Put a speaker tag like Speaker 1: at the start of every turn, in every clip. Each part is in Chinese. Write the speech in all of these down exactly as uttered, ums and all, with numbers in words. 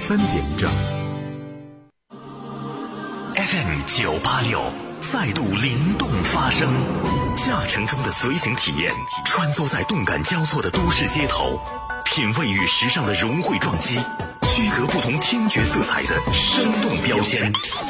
Speaker 1: 三点整。
Speaker 2: F M 九八六再度灵动发声，驾乘中的随行体验，穿梭在动感交错的都市街头，品味与时尚的融汇撞击，区隔不同听觉色彩的生动标签。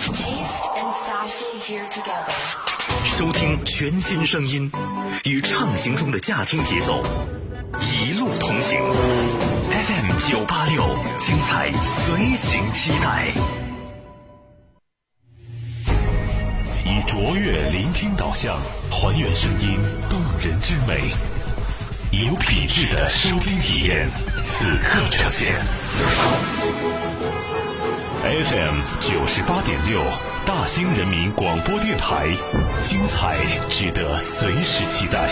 Speaker 2: 收听全新声音，与畅行中的驾听节奏一路同行。F M 九八六，精彩随行期待。以卓越聆听导向，还原声音动人之美，以有品质的收听体验，此刻呈现。F M 九十八点六，大兴人民广播电台，精彩值得随时期待。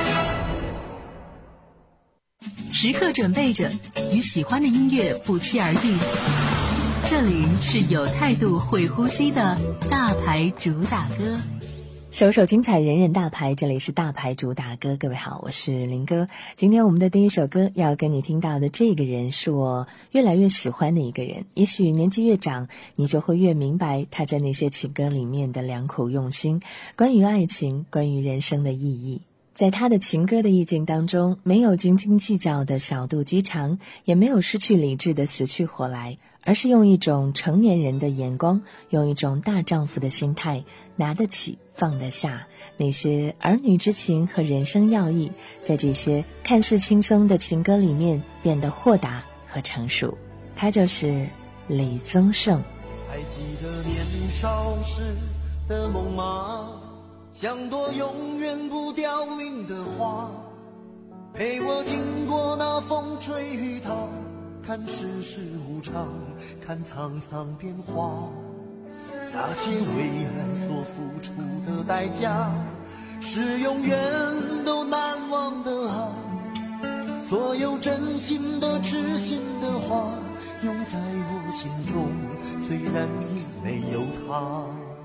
Speaker 3: 时刻准备着，与喜欢的音乐不期而遇。这里是有态度会呼吸的大牌主打歌，
Speaker 4: 首首精彩，人人大牌。这里是大牌主打歌，各位好，我是林哥。今天我们的第一首歌要跟你听到的这个人，是我越来越喜欢的一个人。也许年纪越长，你就会越明白他在那些情歌里面的良苦用心，关于爱情，关于人生的意义。在他的情歌的意境当中，没有斤斤计较的小肚鸡肠，也没有失去理智的死去活来，而是用一种成年人的眼光，用一种大丈夫的心态，拿得起放得下，那些儿女之情和人生要义，在这些看似轻松的情歌里面变得豁达和成熟。他就是李宗盛。
Speaker 5: 还记得年少时的梦吗？像朵永远不凋零的花，陪我经过那风吹雨打，看世事无常，看沧桑变化。那些为爱所付出的代价，是永远都难忘的啊！所有真心的痴心的话，永在我心中，虽然已没有他。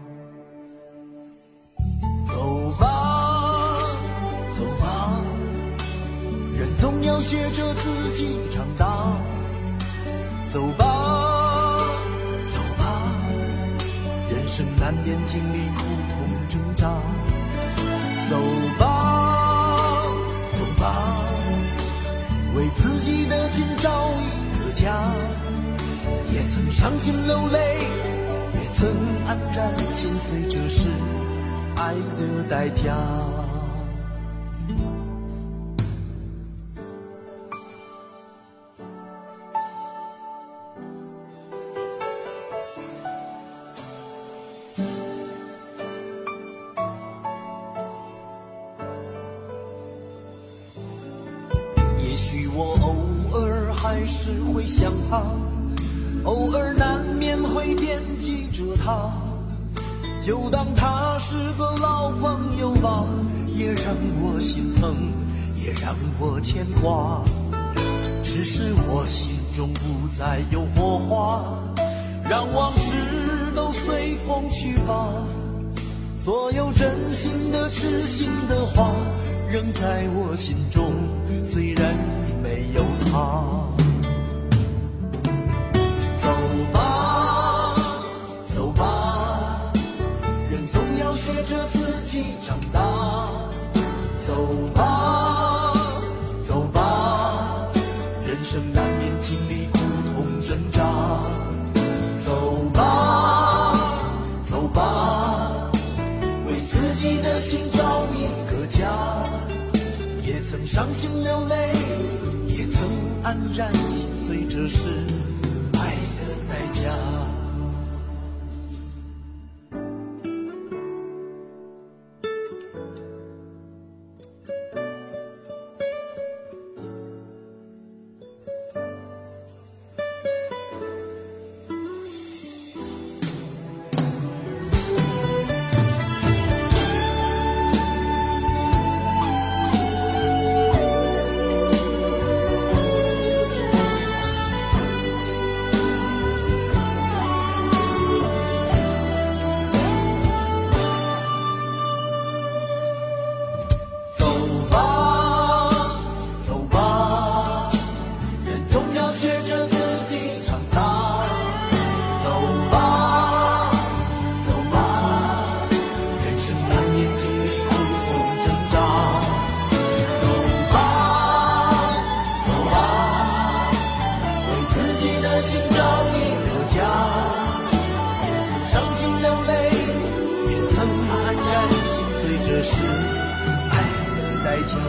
Speaker 5: 走吧，走吧，人总要学着自己长大。走吧，走吧，人生难免经历苦痛挣扎。走吧，走吧，为自己的心找一个家。也曾伤心流泪，也曾黯然心碎，这是爱的代价。也许我偶尔还是会想他，偶尔难免会惦记着他，就当他是个老朋友吧，也让我心疼，也让我牵挂。只是我心中不再有火花，让往事都随风去吧。所有真心的痴心的话，仍在我心中，虽然已没有他。走吧，走吧，人总要学着自己长大。走吧，走吧，人生难免经历苦痛挣扎。走吧，走吧，为自己的心找一个家。也曾伤心流泪，也曾黯然心碎，这是爱的代价。 寻找一个家，也曾伤心流泪，也曾黯然心碎，这是爱的代价。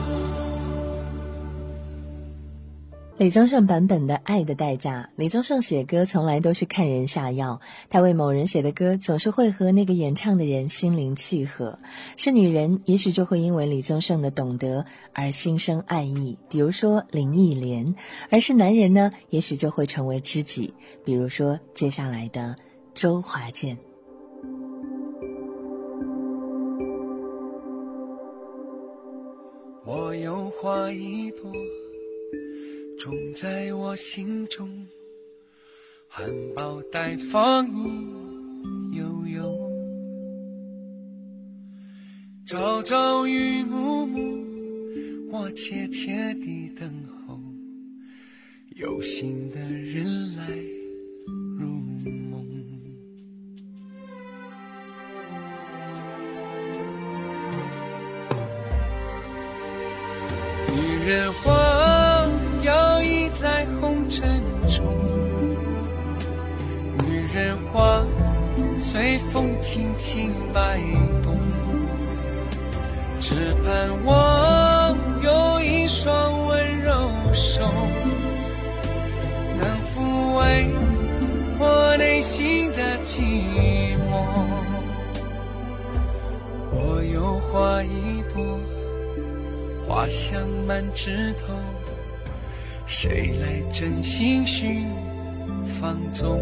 Speaker 4: 李宗盛版本的《爱的代价》，李宗盛写歌从来都是看人下药，他为某人写的歌总是会和那个演唱的人心灵契合。是女人，也许就会因为李宗盛的懂得而心生爱意，比如说林忆莲；而是男人呢，也许就会成为知己，比如说接下来的周华健。
Speaker 1: 我有花一朵，种在我心中，含苞待放意悠悠，朝朝与暮暮，我切切地等候，有心的人来入梦。女人花摇曳在红尘中，女人花随风轻轻摆动，只盼望有一双温柔手，能抚慰我内心的寂寞。我有花一朵，花香满枝头，谁来真心寻放纵？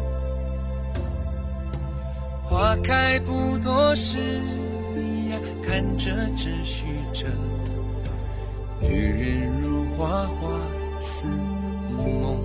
Speaker 1: 花开不多时呀，看着只许着，女人如花花似梦。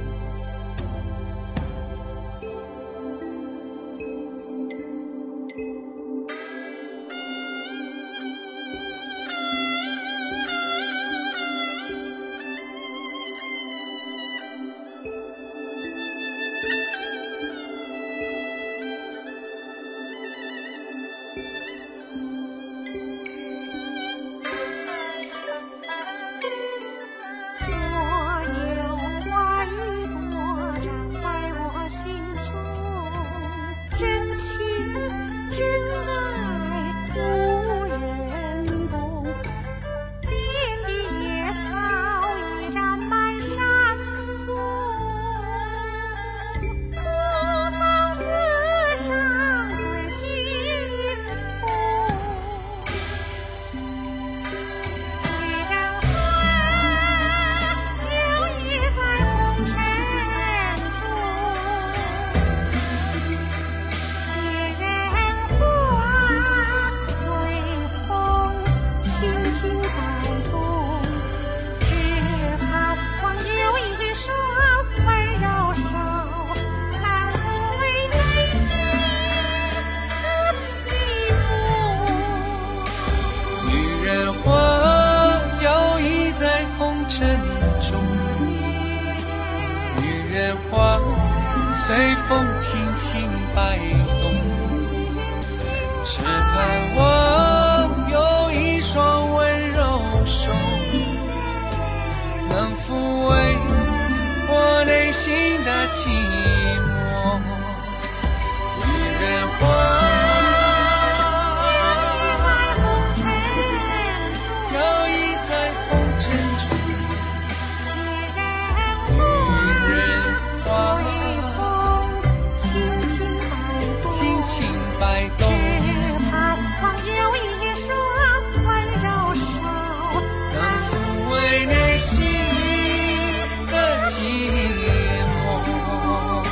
Speaker 1: 随风轻轻摆动，只盼望有一双温柔手，能抚慰我内心的寂寞。女人花摆动，只盼望有一双温柔手，能抚慰内心的寂寞。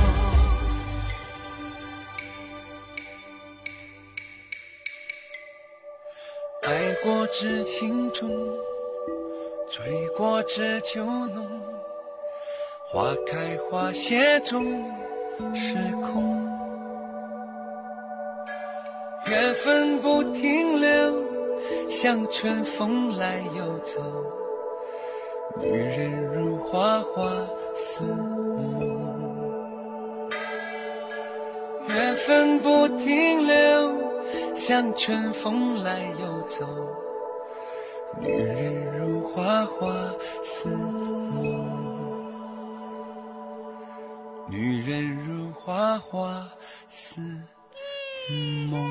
Speaker 1: 爱过知情重，追过知酒浓，花开花谢终是空。缘分不停留，像春风来又走，女人如花花似梦。缘分不停留，像春风来又走，女人如花花似梦。 女人如花花似梦。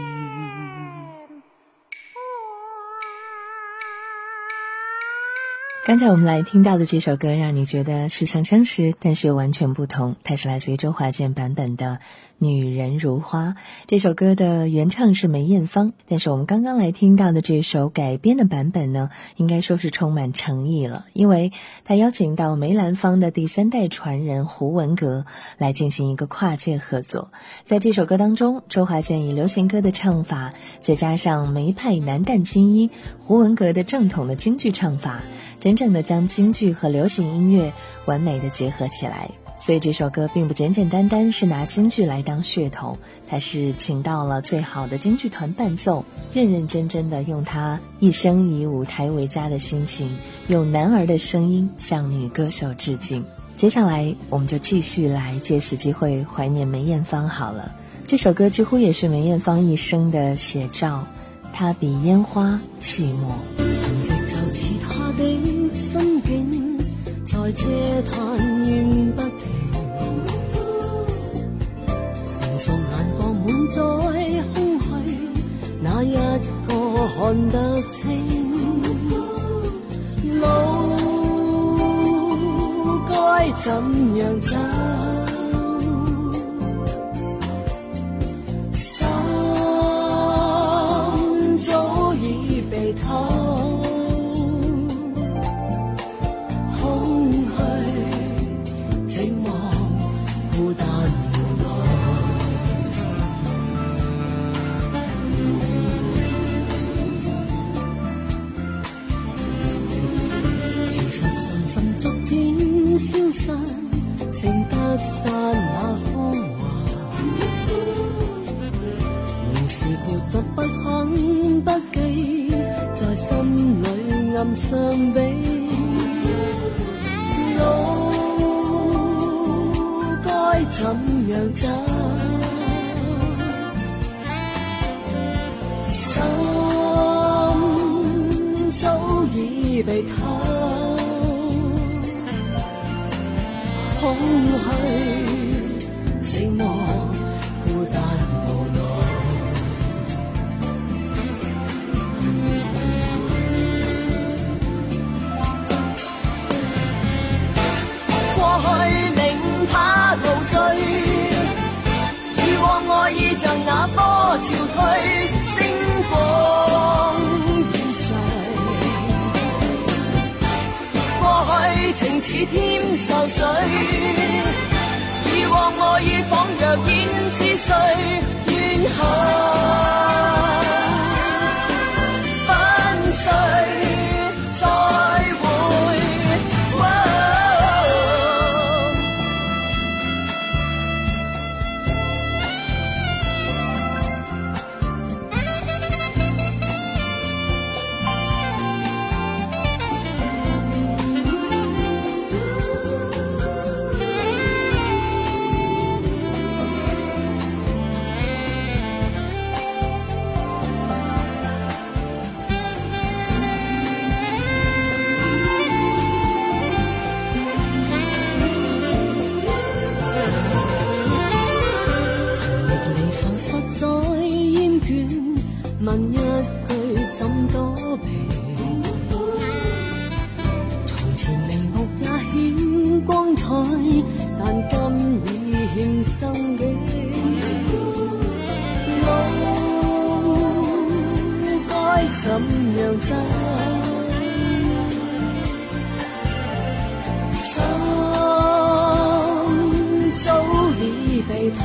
Speaker 4: 刚才我们来听到的这首歌让你觉得似曾相识，但是又完全不同，它是来自于周华健版本的《女人如花》。这首歌的原唱是梅艳芳，但是我们刚刚来听到的这首改编的版本呢，应该说是充满诚意了，因为他邀请到梅兰芳的第三代传人胡文阁来进行一个跨界合作。在这首歌当中，周华健以流行歌的唱法，再加上梅派男旦青衣胡文阁的正统的京剧唱法，真正的将京剧和流行音乐完美的结合起来。所以这首歌并不简简单单是拿京剧来当噱头，它是请到了最好的京剧团伴奏，认认真真的用他一生以舞台为家的心情，用男儿的声音向女歌手致敬。接下来我们就继续来借此机会怀念梅艳芳好了。这首歌几乎也是梅艳芳一生的写照，它比烟花寂寞。
Speaker 6: 曾直就似他的心境，在這壇怨不停，成熟眼光滿載空虛，哪一個看得清？路該怎樣走？心早已被偷。消失，剩得散那芳華。明是活着不肯不羈，在心裏暗傷悲。路該怎樣走？心早已被偷。空虛、寂寞、孤單無奈，過去令他陶醉，以往愛意像那波潮退，星光已逝。過去情似添愁緒，以往愛意仿若煙似水，怨恨粉碎再會。問一句怎躲避？從前眉目也顯光彩，但今已欠生機。路該怎樣走？心早已被偷。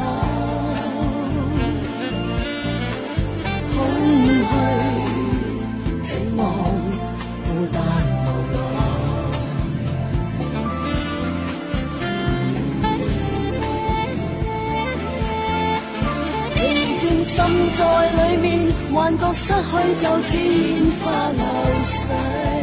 Speaker 6: 空虛、寂寞、孤單無奈，疲倦滲在裡面，幻覺失去就似煙花流逝。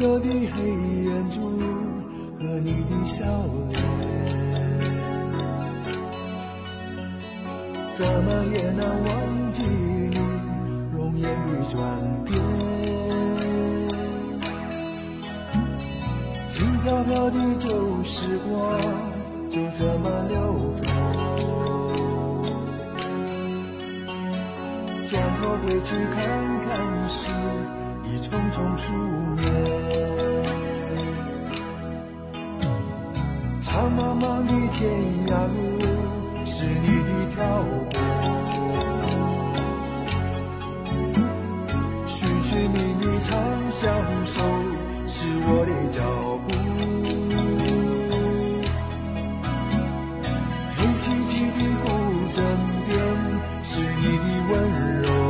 Speaker 5: 流的黑眼珠和你的笑脸，怎么也难忘记你容颜的转变。轻飘飘的旧时光就这么溜走，转头回去看看时已匆匆数年。长茫茫的天涯路是你的漂泊，寻寻觅觅长相守是我的脚步，黑漆漆的古镇边是你的温柔，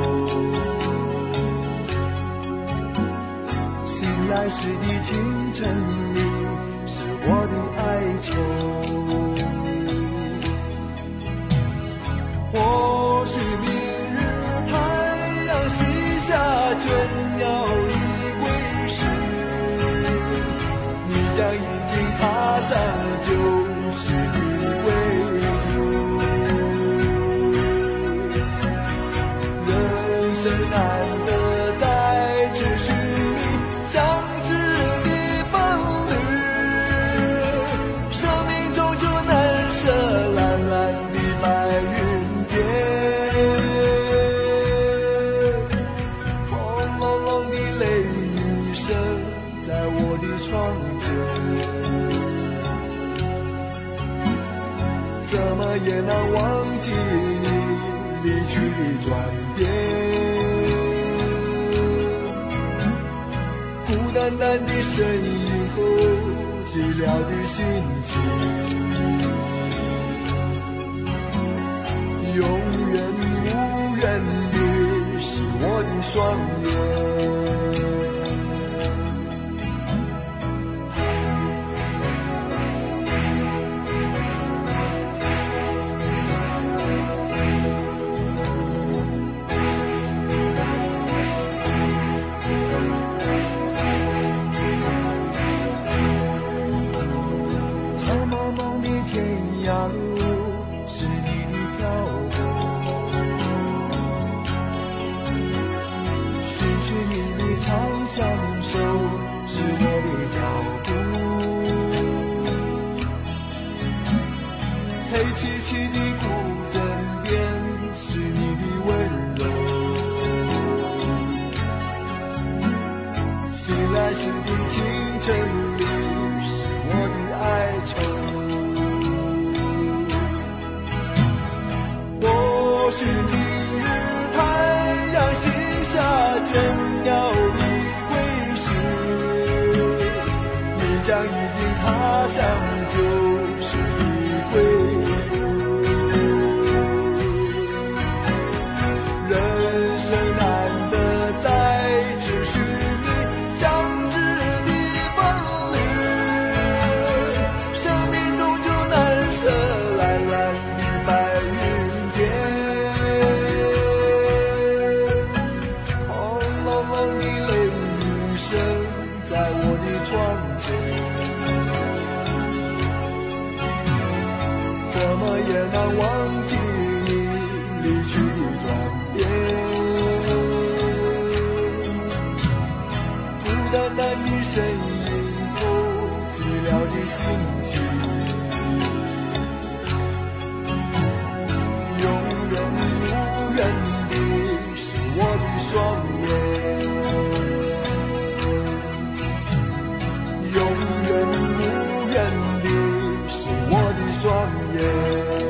Speaker 5: 醒来时的清晨里是我的哀愁。或许明日太阳西下，倦鸟已归时，你将已经踏上旧时的归途。人生难得再次寻觅相知的伴侣，生命终究难舍蓝蓝的白云天。轰隆隆的雷雨声在我的窗前，怎么也难忘记你离去的转变。孤单单的身影后寂寥的心情，永远无缘的是我的双眼。长茫茫的天涯路是你的漂泊，寻寻觅觅长相守是我的脚步，黑漆漆的古镇边是你的温柔，醒来时的清晨里是我的哀愁。或许明日太阳西下，倦鸟已归时，你将已经踏上旧时的归途。人生难得再次寻觅相知的伴侣，生命终究难舍蓝蓝的白云天。轰隆隆的雷雨声在我的窗前，怎么也难忘记你离去的转变。孤单单的身影后寂寥的心情，永远无缘的是我的双眼，永远无缘的是我的双眼。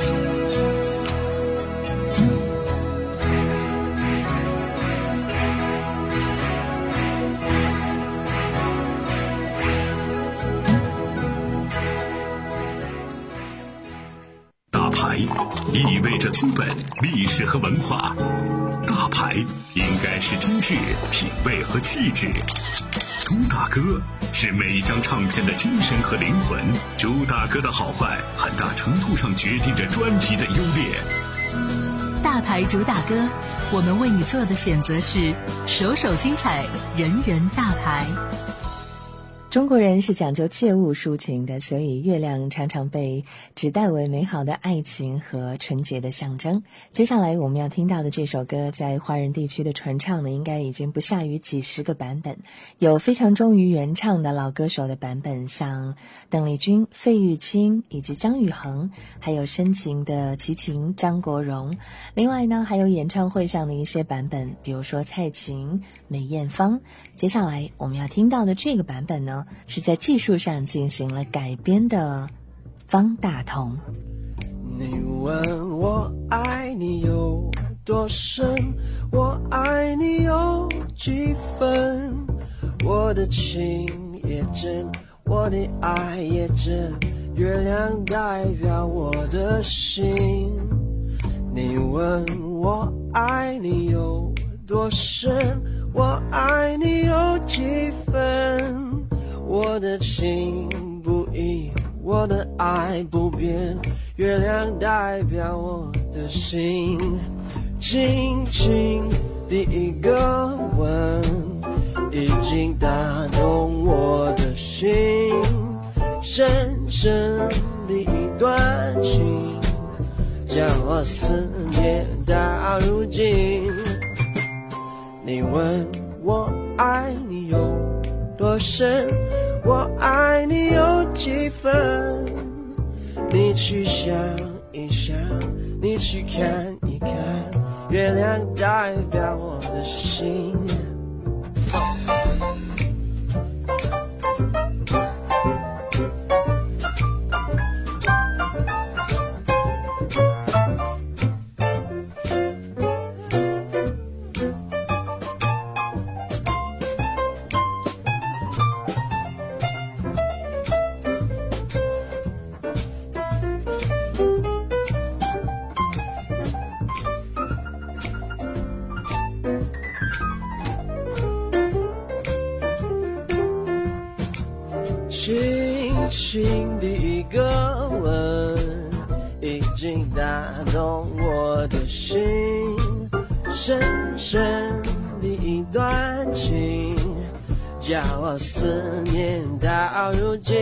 Speaker 2: 大牌意味着资本、历史和文化，大牌应该是精致、品味和气质。朱大哥是每一张唱片的精神和灵魂，朱大哥的好坏很大程度上决定着专辑的优劣。
Speaker 3: 大牌主打歌，我们为你做的选择是首首精彩，人人大牌。
Speaker 4: 中国人是讲究切勿抒情的，所以月亮常常被指代为美好的爱情和纯洁的象征。接下来我们要听到的这首歌，在华人地区的传唱呢，应该已经不下于几十个版本，有非常忠于原唱的老歌手的版本，像邓丽君、费玉清以及姜育恒，还有深情的齐秦、张国荣。另外呢，还有演唱会上的一些版本，比如说蔡琴、梅艳芳。接下来我们要听到的这个版本呢，是在技术上进行了改编的方大同。
Speaker 5: 你问我爱你有多深，我爱你有几分，我的情也真，我的爱也真，月亮代表我的心。你问我爱你有多深，我爱你有几分，我的情不移，我的爱不变，月亮代表我的心。轻轻第一个吻已经打动我的心，深深的一段情将我思念到如今。你问我爱你有多深，我爱你有几分，你去想一想，你去看一看，月亮代表我的心。轻轻的一个吻已经打动我的心，深深的一段情叫我思念到如今。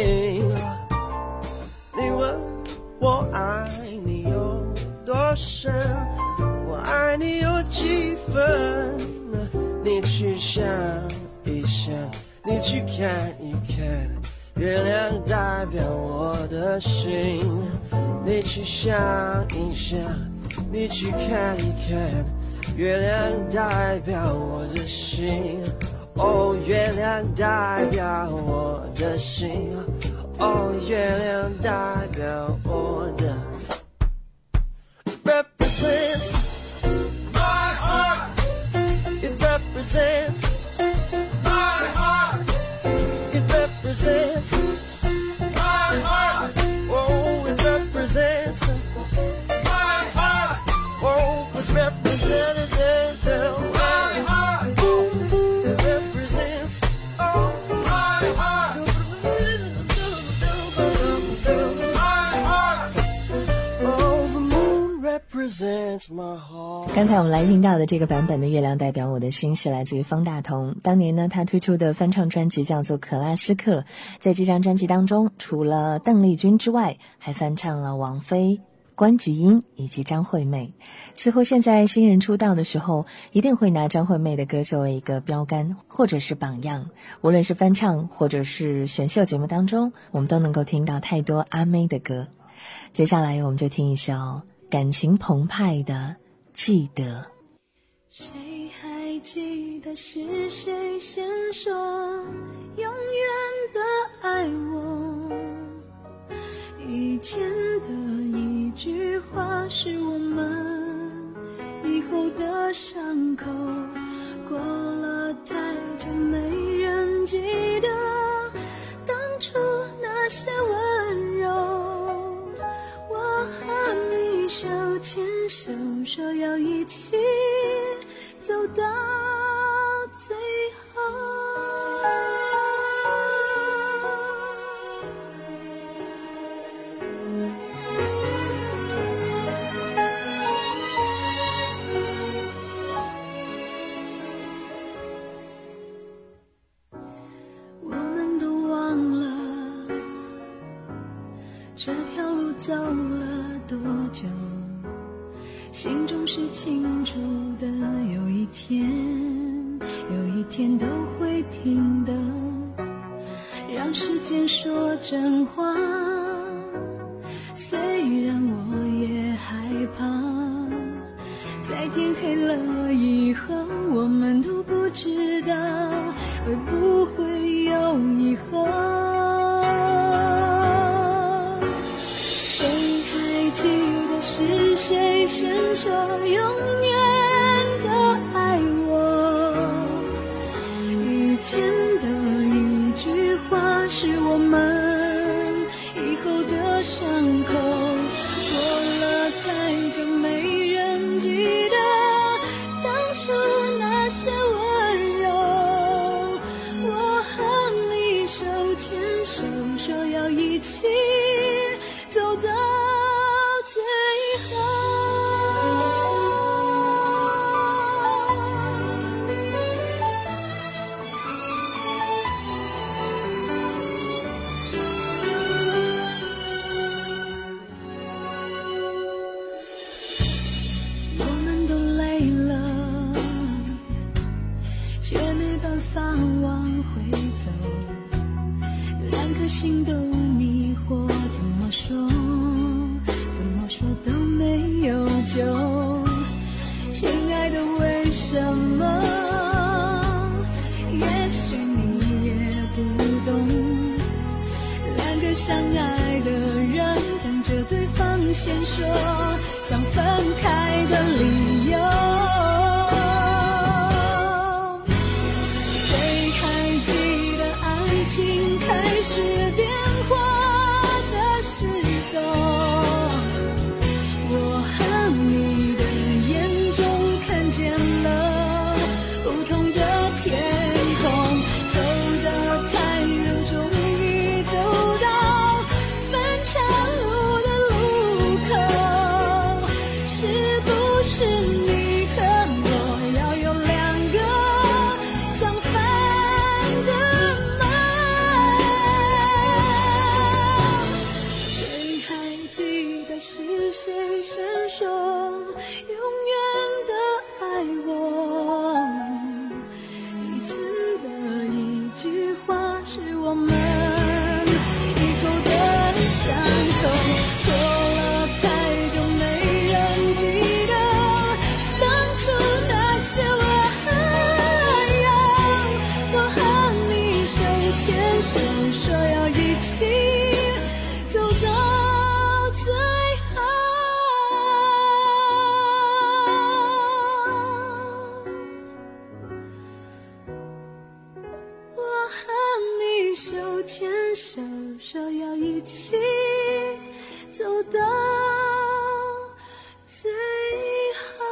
Speaker 5: 你问我爱你有多深，我爱你有几分，你去想一想，你去看一看，月亮代表我的心。你去想一想，你去看一看，月亮代表我的心。哦，月亮代表我的心。哦，月亮代表我的 represents my heart. It represents my heart. It represents my heart. Oh, it represents my heart. Oh, it represents my heart. It represents oh my heart. My heart. Oh, the moon represents my heart.
Speaker 4: 刚才我们来听到的这个版本的《月亮代表我的心》是来自于方大同。当年呢，他推出的翻唱专辑叫做《克拉斯克》，在这张专辑当中，除了邓丽君之外，还翻唱了王菲、关菊英以及张惠妹。似乎现在新人出道的时候，一定会拿张惠妹的歌作为一个标杆或者是榜样。无论是翻唱或者是选秀节目当中，我们都能够听到太多阿妹的歌。接下来我们就听一首感情澎湃的《记得》。
Speaker 7: 谁还记得是谁先说永远的爱我？以前的一句话是我们以后的伤口，过了太久没人记得当初那些温柔。我和你手牵手说要一起走到最后。我们都忘这条路走了多久，心中是清楚的，有一天有一天都会停的，让时间说真话，虽然我也害怕，在天黑了以后，我们都不知道会不会有以后。谁还记得是谁先说永远的爱我？遇见的一句话是我们以后的伤口，过了太久没人记得当初那些温柔，我和你手牵手说要一起走到最后。我们都累了，却没办法往回走，两颗心都迷惑，怎么说怎么说都没有救。亲爱的，为什么？也许你也不懂，两个相爱的人等着对方先说想分开的理由。谁还记得爱情开始变化的时候，我和你的眼中看见了不同的天空，走的太远，终于走到分岔路的路口，是不是你和我要有两个相反的梦？谁还记得是谁先说永远的爱我？以前的一句话是我们以后的伤口，过了太久没人记得当初那些温柔，我和你手牵手说要一起走到最后。我和你手牵手说要一起走到最后。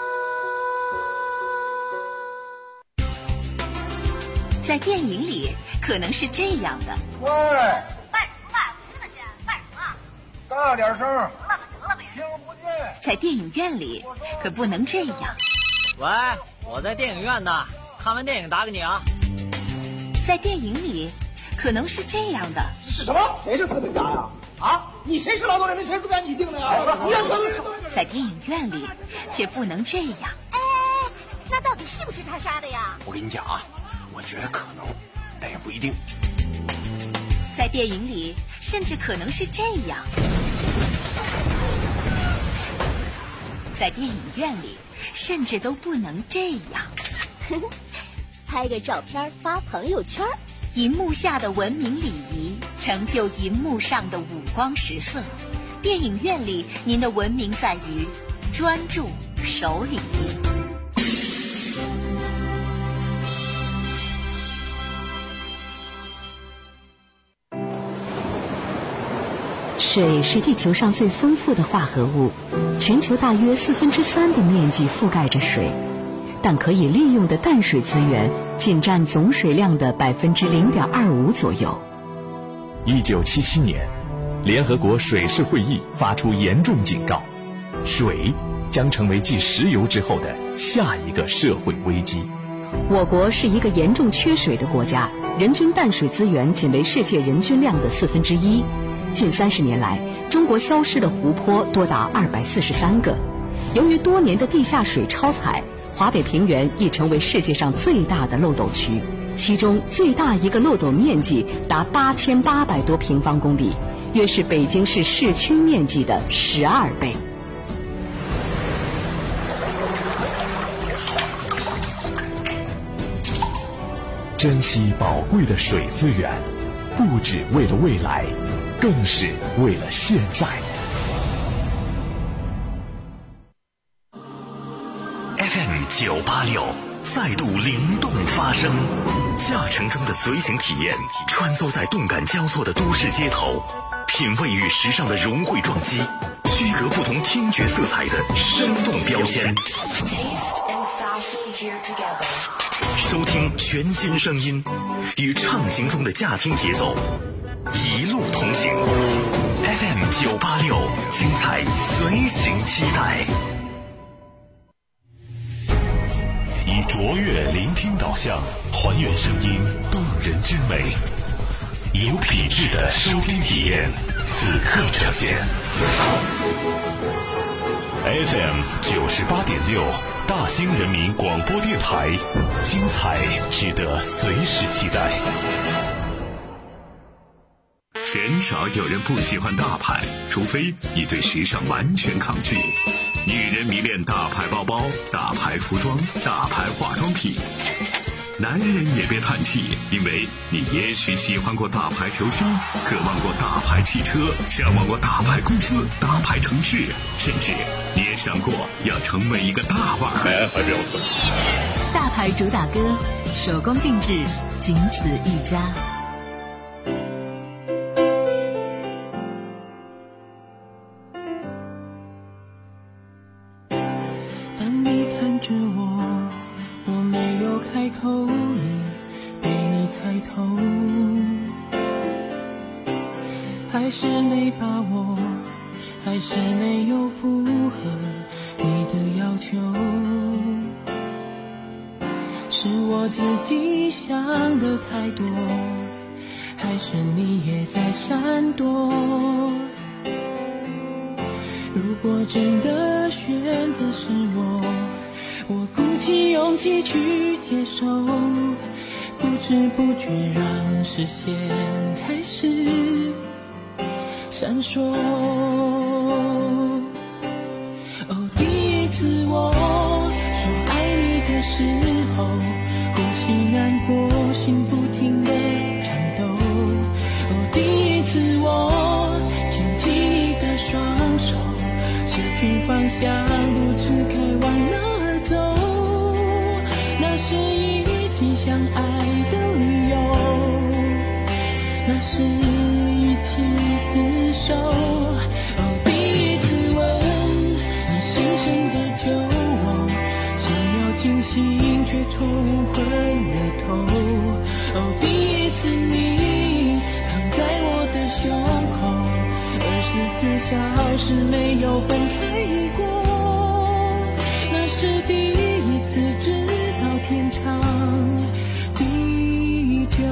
Speaker 3: 在电影里可能是这样的，
Speaker 8: 喂，
Speaker 9: 干什么吧？听得见？干什么？
Speaker 8: 大点声，
Speaker 9: 得了吧，得了呗。
Speaker 8: 听不见。
Speaker 3: 在电影院里可不能这样。
Speaker 10: 喂，我在电影院呢，看完电影打给你啊。
Speaker 3: 在电影里可能是这样的，
Speaker 11: 是什么？谁是资本家呀？啊，你谁是劳动人民？谁是资本家？你定的呀？你要劳动人民。
Speaker 3: 在电影院里却不能这样。
Speaker 9: 哎，那到底是不是他杀的呀？
Speaker 11: 我跟你讲啊，我觉得可能，但也不一定。
Speaker 3: 在电影里甚至可能是这样。在电影院里甚至都不能这样。
Speaker 9: 拍个照片发朋友圈，
Speaker 3: 银幕下的文明礼仪成就银幕上的五光十色。电影院里您的文明在于专注守礼。
Speaker 12: 水是地球上最丰富的化合物，全球大约四分之三的面积覆盖着水，但可以利用的淡水资源仅占总水量的百分之零点二五左右。
Speaker 2: 一九七七年，联合国水事会议发出严重警告，水将成为继石油之后的下一个社会危机。
Speaker 12: 我国是一个严重缺水的国家，人均淡水资源仅为世界人均量的四分之一。 近三十年来，中国消失的湖泊多达二百四十三个。由于多年的地下水超采，华北平原已成为世界上最大的漏斗区，其中最大一个漏斗面积达八千八百多平方公里，约是北京市市区面积的十二倍。
Speaker 8: 珍惜宝贵的水资源，不只为了未来，更是为了现在。
Speaker 2: F M 九八六再度灵动发声，驾乘中的随行体验，穿梭在动感交错的都市街头，品味与时尚的融汇撞击，区隔不同听觉色彩的生动标签。收听全新声音，与畅行中的驾听节奏，一路同行。F M 九八六，精彩随行期待。
Speaker 8: 以卓越聆听导向，还原声音动人之美，有品质的收听体验，此刻呈现。F M 九十八点六，大兴人民广播电台，精彩值得随时期待。
Speaker 2: 鲜少有人不喜欢大牌，除非你对时尚完全抗拒。女人迷恋大牌包包、大牌服装、大牌化妆品。男人也别叹气，因为你也许喜欢过大牌球星，渴望过大牌汽车，向往过大牌公司、大牌城市，甚至你也想过要成为一个大腕儿。还标准。
Speaker 3: 大牌主打歌，手工定制，仅此一家。
Speaker 13: 当你看着我，我没有开口，已被你猜透，还是没把握，还是没有符合你的要求，是我自己想的太多，还是你也在闪躲？如果真的选择是我，我鼓起勇气去接受，不知不觉让视线开始闪烁。哦，第一次我说爱你的时候，呼吸难过，心不停地颤抖。哦，第一次我牵起你的双手，失去方向，不知该往哪儿走，那是一起相爱的理由，那是一起厮守。哦，第一次吻你深深的酒窝，想要清醒却冲昏了头。哦，第一次你躺在我的胸口，二十四小时没有分开过，那是第一次知道天长地久。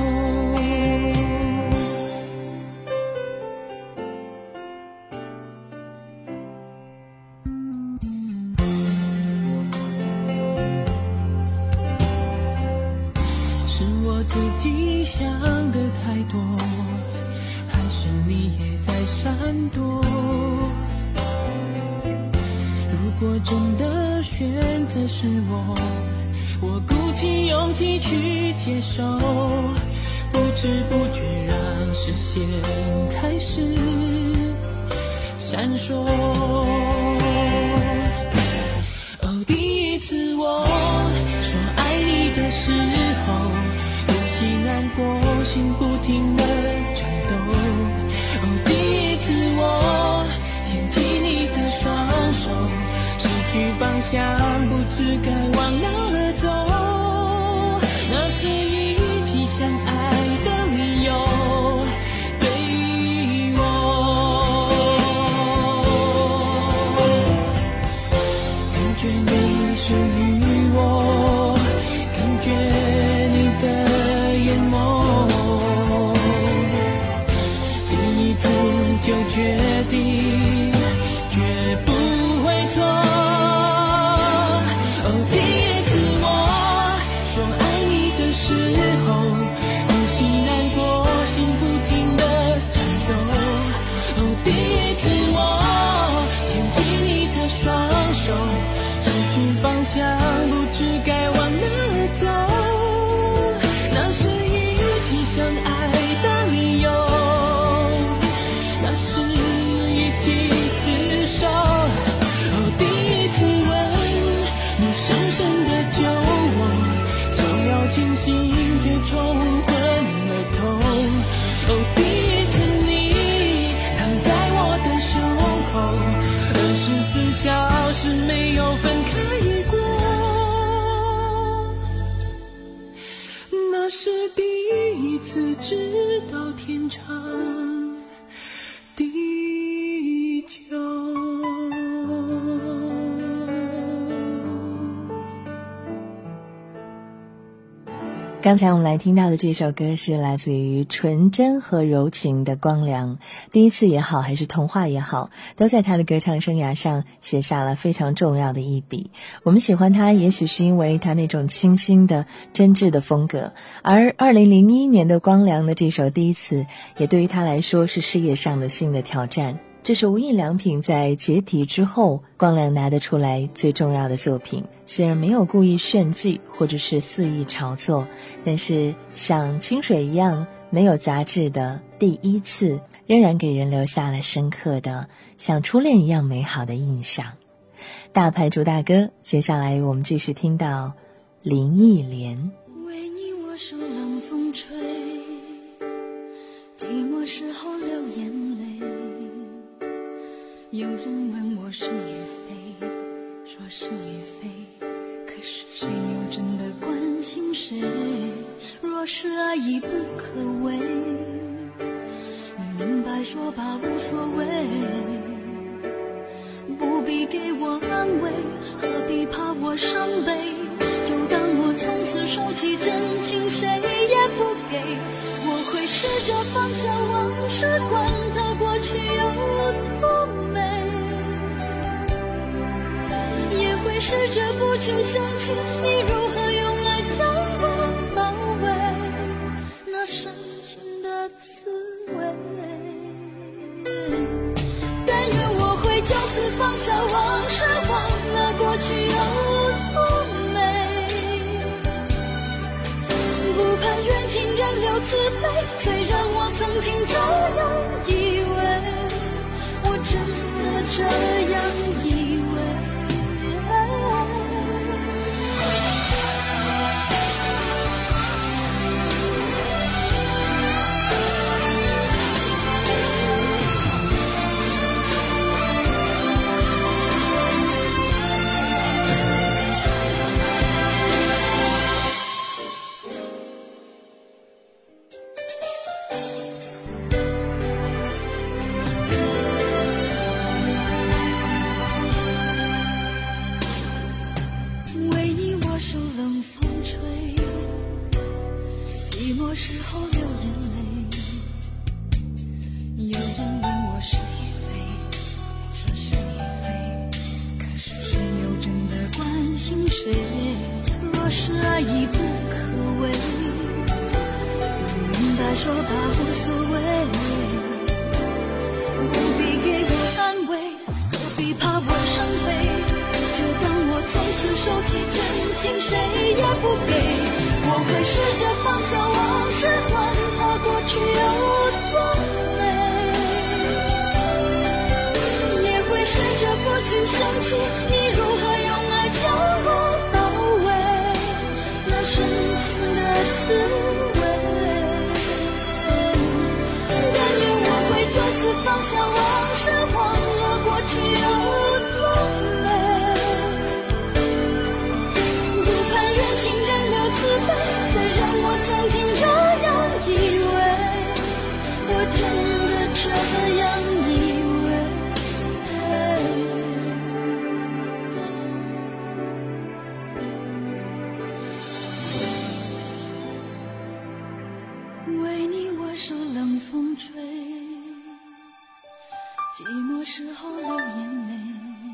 Speaker 13: 是我自己想的太多，还是你也在闪躲？如果真的选择是我，我鼓起勇气去接受，不知不觉让视线开始闪烁。哦，第一次我说爱你的时候，呼吸难过，心不停地颤抖。哦，第一次我牵起你的双手，失去方向，不知该往哪儿走，那是一起相爱的理由，对我感觉你属于我，感觉你的眼眸，第一次没有分开过，那是第一次知道天长地久。
Speaker 4: 刚才我们来听到的这首歌是来自于纯真和柔情的光良，第一次也好还是童话也好，都在他的歌唱生涯上写下了非常重要的一笔。我们喜欢他也许是因为他那种清新的真挚的风格，而二零零一年的光良的这首第一次也对于他来说是事业上的新的挑战。这是无印良品在解体之后光良拿得出来最重要的作品，虽然没有故意炫技或者是肆意炒作，但是像清水一样没有杂质的第一次仍然给人留下了深刻的像初恋一样美好的印象。大牌主大歌，接下来我们继续听到林忆莲。
Speaker 7: 为你我受冷风吹，寂寞时候流眼泪，有人问我是与非，说是与非，可是谁又真的关心谁？若是爱已不可为，你明白说吧无所谓，不必给我安慰，何必怕我伤悲？就当我从此收起真情，谁也不给。我会试着放下往事，管它过去有多美，也会试着不去想起你如何用爱将我包围，那深情的滋味。但愿我会就此放下往事，忘了过去有多美，不盼缘尽人留慈悲，虽然我曾经这样以为，我真的这样以为。为你我受冷风吹，寂寞时候流眼泪，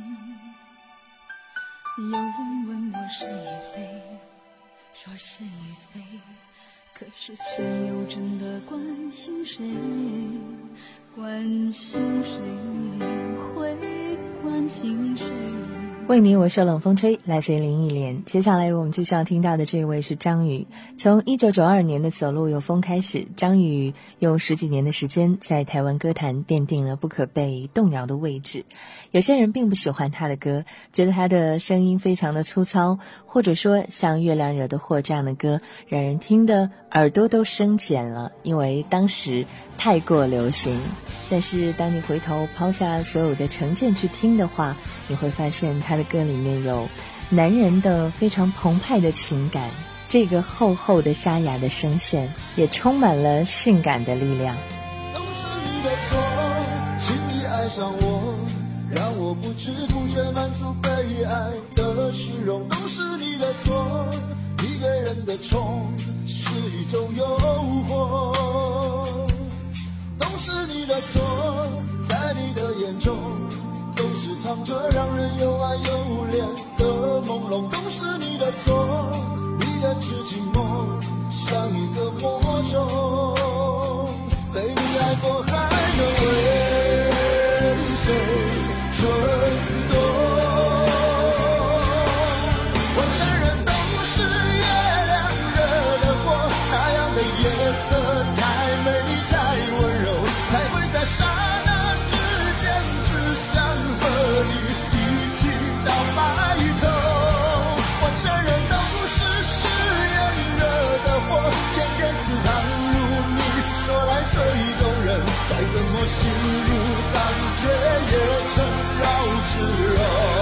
Speaker 7: 有人问我是与非，说是与非，可是谁又真的关心谁？关心谁会关心谁？
Speaker 4: 为你我受冷风吹，来自于林忆莲。接下来我们就需要听到的这位是张宇。从一九九二年的走路有风开始，张宇用十几年的时间在台湾歌坛奠定了不可被动摇的位置。有些人并不喜欢他的歌，觉得他的声音非常的粗糙，或者说像月亮惹的祸这样的歌让人听得耳朵都生茧了，因为当时太过流行。但是当你回头抛下所有的成见去听的话，你会发现他的歌里面有男人的非常澎湃的情感，这个厚厚的沙哑的声线也充满了性感的力量。
Speaker 5: 都是你的错，轻易爱上我，让我不知不觉满足被爱的虚荣。都是你的错，你对人的宠是一种诱惑。都是你的错，在你的眼中总是藏着让人又爱又怜的朦胧。都是你的错，你的痴情梦像一个魔咒，被你爱过还能为谁蠢动？我承认都是月亮惹的祸，那样的夜色太美丽太温柔，才会在刹那之间只想和你一起到白头。我承认都是誓言惹的祸，偏偏似糖如蜜，说来最动人，再怎么心如钢铁也成绕指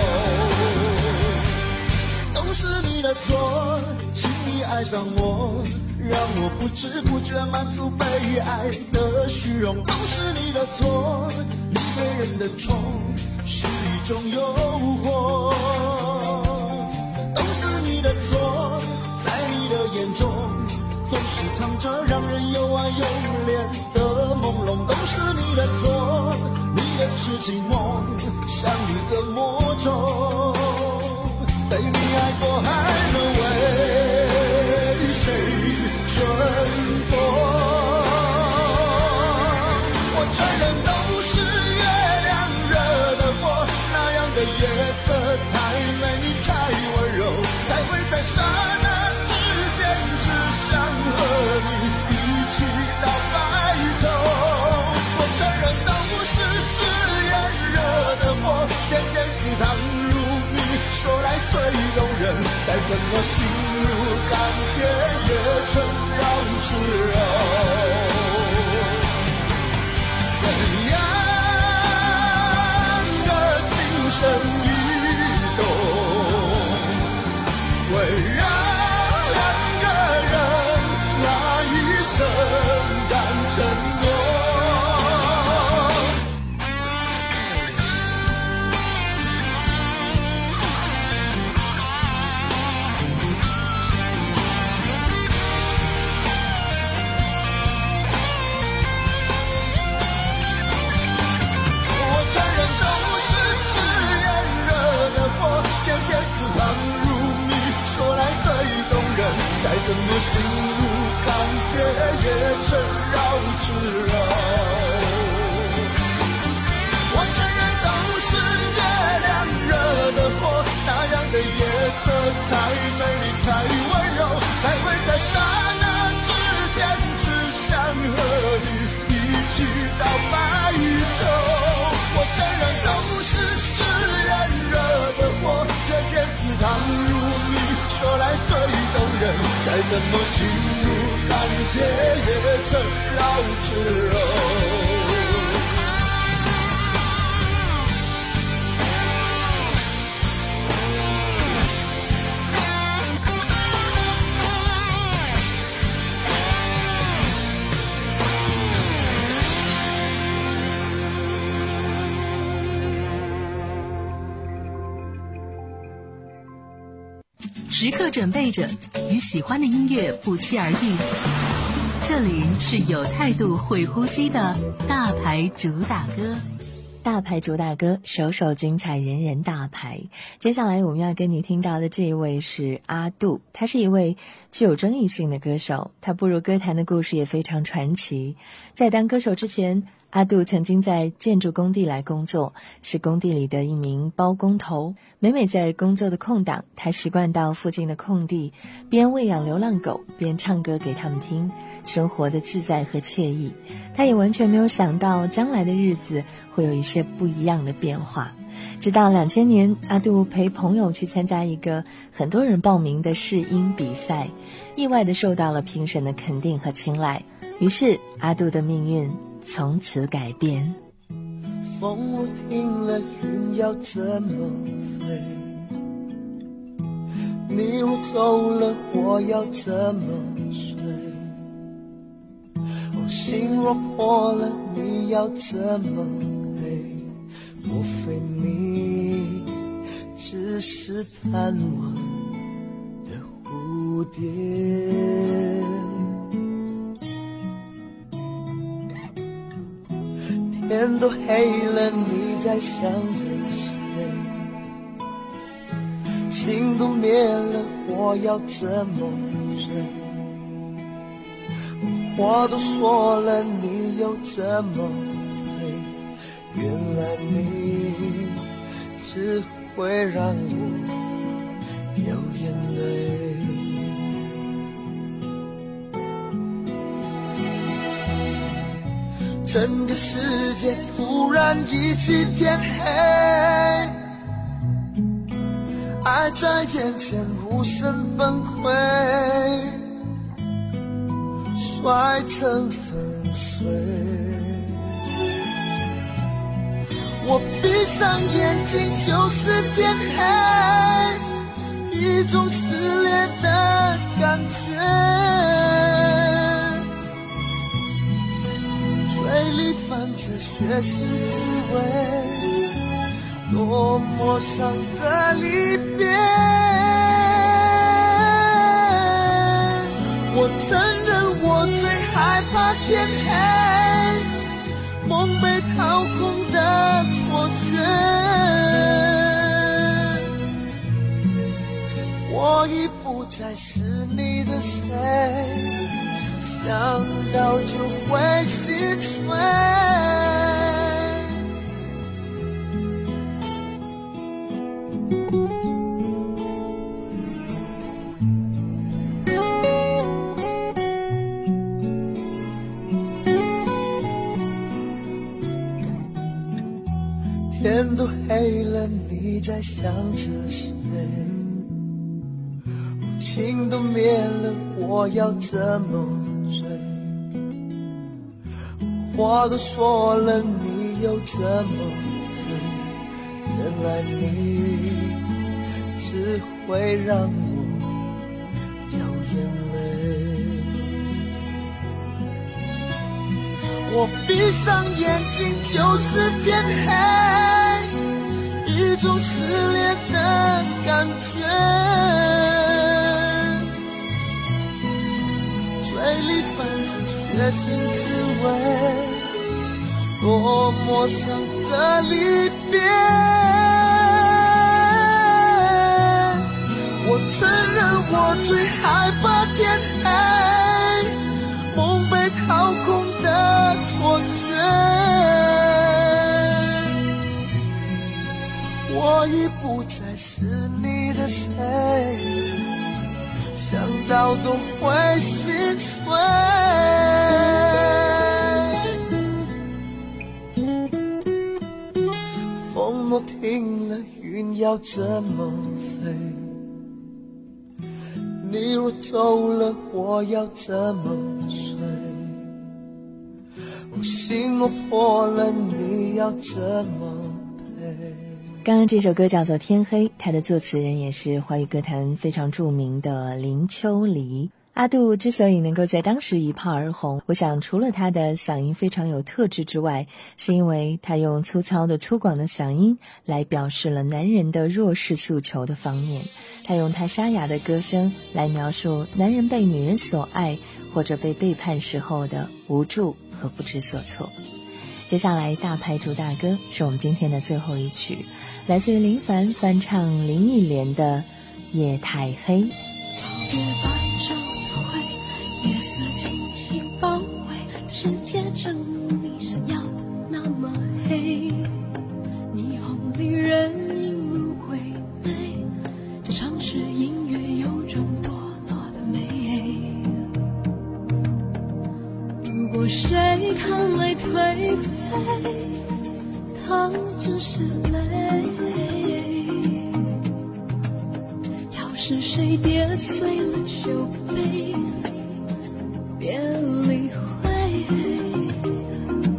Speaker 5: 柔。都是你的错，轻易爱上我，让我不知不觉满足被爱的虚荣。都是你的错，你对人的宠是一种诱惑。都是你的错，在你的眼中总是藏着让人又爱又怜的朦胧。都是你的错，你的痴情梦像一个魔咒，被你爱过还能为谁蠢动？我承认都是月亮惹的祸，那样的夜色太美丽太温柔，才会在刹那之间只想和你一起到白头。我承认都是誓言惹的祸，偏偏似糖如蜜，说来最动人，再怎么心如钢铁也成绕指柔。怎样的情深意动，会让两个人那一生敢承诺？再怎么心如钢铁也成绕指柔。我承认都是月亮惹的祸，那样的夜色太美丽太温柔，才会在刹那之间只想和你一起到白头。我承认都是誓言惹的祸，偏偏似糖如蜜，说来最动人，再怎么心如钢铁也成绕指柔。
Speaker 3: 时刻准备着，与喜欢的音乐不期而遇。这里是有态度、会呼吸的大牌主打歌。
Speaker 4: 大牌主打歌，首首精彩，人人大牌。接下来我们要跟你听到的这一位是阿杜，他是一位具有争议性的歌手，他步入歌坛的故事也非常传奇。在当歌手之前，阿杜曾经在建筑工地来工作，是工地里的一名包工头。每每在工作的空档，他习惯到附近的空地，边喂养流浪狗，边唱歌给他们听，生活的自在和惬意。他也完全没有想到将来的日子会有一些不一样的变化。直到两千年，阿杜陪朋友去参加一个很多人报名的试音比赛，意外地受到了评审的肯定和青睐。于是阿杜的命运从此改变。
Speaker 5: 风我停了，云要怎么飞？你若走了，我要怎么睡？我心若破了，你要怎么陪？莫非你只是贪玩的蝴蝶？天都黑了，你在想着谁？情都灭了，我要怎么追？话都说了，你又怎么退？原来你只会让我流眼泪。整个世界突然一起天黑，爱在眼前无声崩溃，摔成粉碎。我闭上眼睛就是天黑，一种撕裂的感觉，嘴里泛着血腥滋味，多么伤的离别。我承认我最害怕天黑，梦被掏空的错觉，我已不再是你的谁，想到就会心碎。天都黑了，你在想着谁？情都灭了，我要怎么追？话都说了，你又怎么退？原来你只会让我流眼泪。我闭上眼睛就是天黑，一种撕裂的感觉，嘴里泛着血腥滋味，多么伤的离别。我承认我最害怕天黑，梦被掏空的错觉，我已不再是你的谁，想到都会心碎。风若停了，云要怎么飞？你若走了，我要怎么睡？我心若破了，你要怎么陪？
Speaker 4: 刚刚这首歌叫做《天黑》，它的作词人也是华语歌坛非常著名的林秋离。阿杜之所以能够在当时一炮而红，我想除了他的嗓音非常有特质之外，是因为他用粗糙的粗犷的嗓音来表示了男人的弱势诉求的方面，他用他沙哑的歌声来描述男人被女人所爱或者被背叛时候的无助和不知所措。接下来大牌主打歌是我们今天的最后一曲，来自于林凡翻唱林忆莲的《夜太黑》。
Speaker 7: 包围世界，正如你想要的那么黑，霓虹里人影如鬼魅，这城市音乐有种堕落的美。如果谁看泪颓废，他只是泪；要是谁跌碎了酒杯，别理会。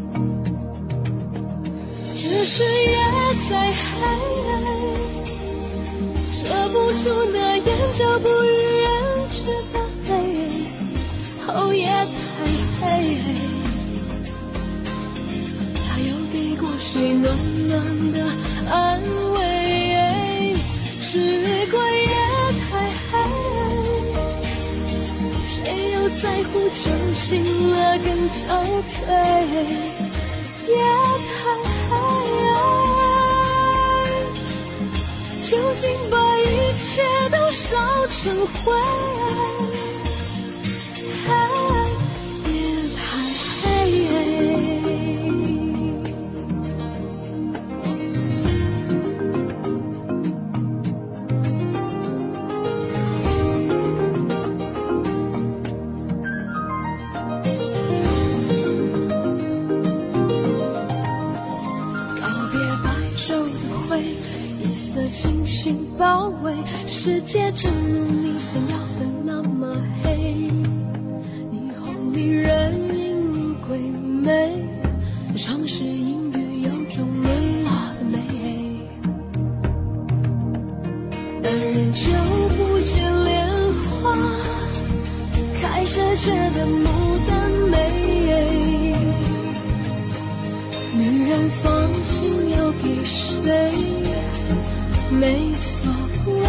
Speaker 7: 安慰，时光也太黑，谁又在乎真心了更憔悴，也太黑，究竟把一切都烧成灰，也太黑。星星包围，世界正如你想要的那么黑，霓虹里人影如鬼魅，城市阴雨有种沦落的美，男人就不见莲花开时觉得牡丹美，女人放心要给谁没所谓，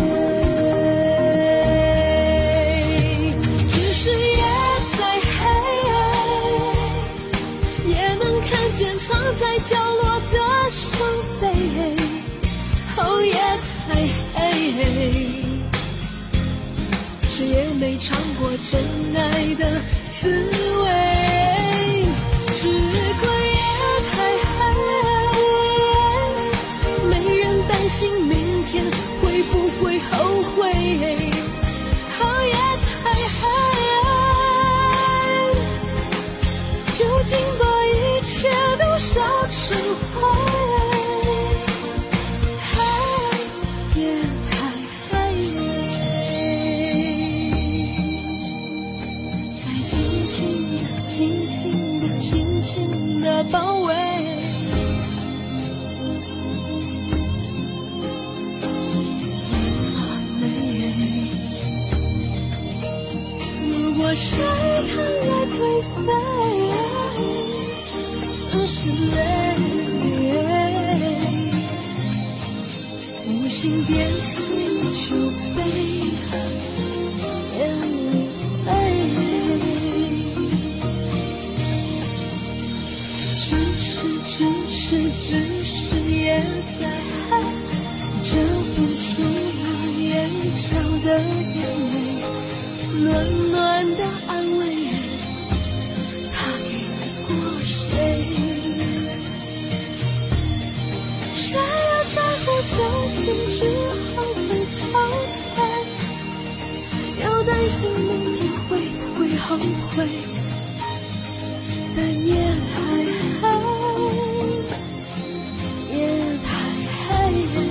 Speaker 7: 只是夜再黑，也能看见藏在角落的伤悲，哦，夜太黑，谁也没尝过真爱的滋味，时光也太黑，担心明天会不会后悔，哦，也太黑，究竟把一切都烧成灰，也太黑，再轻轻的轻轻的轻轻的包围，谁看来颓废，真是累，无心点碎酒杯，眼里泪，只是只是只是夜再黑，遮不住那眼角的眼泪，暖暖的安慰，他给过谁？谁又在乎真心之后很憔悴？又担心明天会不会后悔？但夜太黑，夜太黑。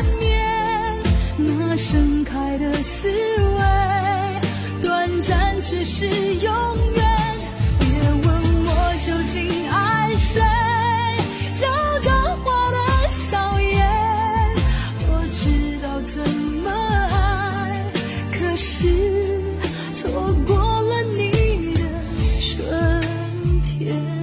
Speaker 6: 盛开的滋味，短暂。
Speaker 7: 却是永远。别问我究竟爱谁，就当我的笑颜。我知道怎么爱，可是错过了你的春天。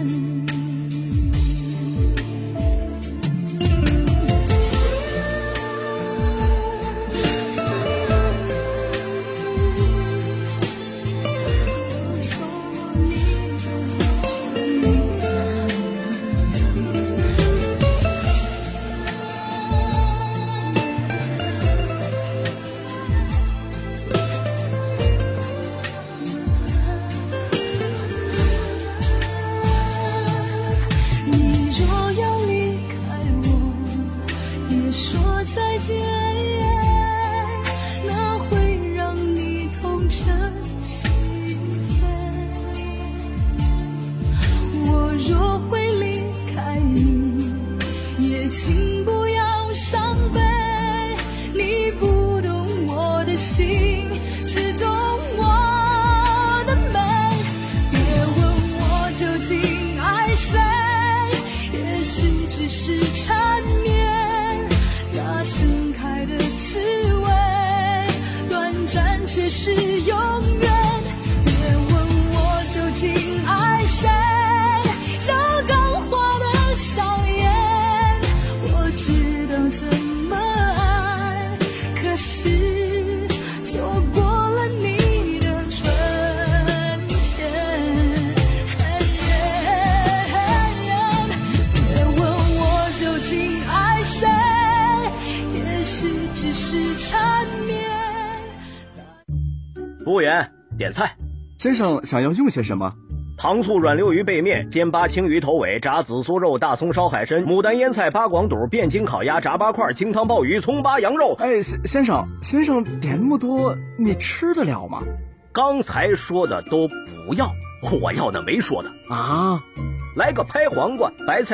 Speaker 7: 请不要伤悲，你不懂我的心，只懂我的美。别问我究竟爱谁，也许只是缠绵，那盛开的滋味，短暂却是永远。别问我究竟爱谁，就当我的笑颜。知道怎么爱，可是错过了你的春天。别问我究竟爱谁，也许只是缠绵。
Speaker 14: 服务员，点菜。
Speaker 15: 先生想要用些什么？
Speaker 14: 糖醋软溜鱼背面、煎八青鱼头尾、炸紫苏肉、大葱烧海参、牡丹腌菜、八广肚、汴京烤鸭、炸八块、清汤鲍鱼、葱八羊肉。
Speaker 15: 哎，先生，先生点那么多，你吃得了吗？
Speaker 14: 刚才说的都不要，我要的没说的
Speaker 15: 啊。
Speaker 14: 来个拍黄瓜、白菜。